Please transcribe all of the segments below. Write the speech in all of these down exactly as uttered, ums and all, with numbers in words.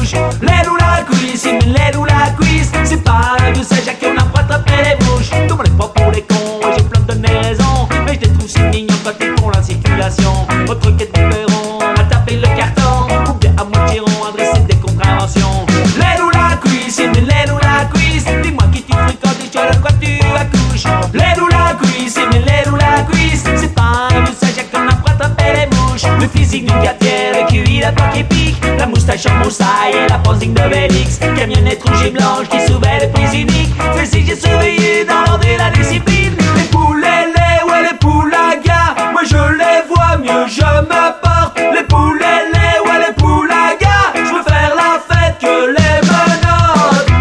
bouche. L'aide ou la cuisse, il met l'aide ou la cuisse. C'est pas un vieux sage à qui on a pas attrapé les mouches. Tout le monde est pas pour les cons et j'ai plein de données raison. Mais je les trouve si mignons quand ils font la circulation. Votre truc est différent, on a tapé le carton. Ou bien à moitié rond, adresser des contraventions. L'aide ou la cuisse, il met l'aide ou la cuisse. Dis-moi qui tu fréquentes et sur quoi tu accouches. L'aide ou la cuisse, il met l'aide ou la cuisse. C'est pas un vieux sage à qui on a pas attrapé les mouches. Le physique d'une gâtière, le Q I, la peau qui pique. La moustache en broussaille et la posing de Bélix. Camionnette rouge et blanche qui souvait le prix unique. Celle-ci j'ai surveillé dans l'ordre et la discipline. Les poules, les laits, ouais les poules à gars. Moi je les vois mieux, je me porte. Les poules, les laits, ouais les poules à gars. Je veux faire la fête que les menottes.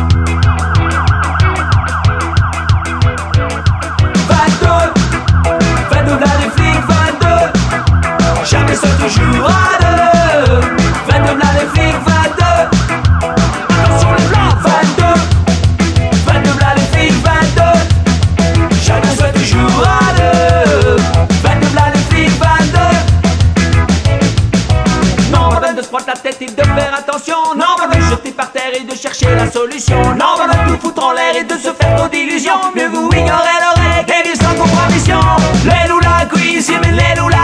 vingt-deux, vingt-deux là les flics, vingt-deux. Jamais seul, toujours à deux. vingt-deux là les flics, vingt-deux. Attention les blancs, vingt-deux. vingt-deux là les flics, vingt-deux. Chacun soit toujours à deux. vingt-deux là les flics, vingt-deux. Non, pas besoin de se prendre la tête et de faire attention. Non, pas besoin de jeter par terre et de chercher la solution. Non, pas besoin de tout foutre en l'air et de se faire trop d'illusions. Mieux vous ignorez l'oreille et vivre sans compromission. L'aile ou la cuisse, il met l'aile ou la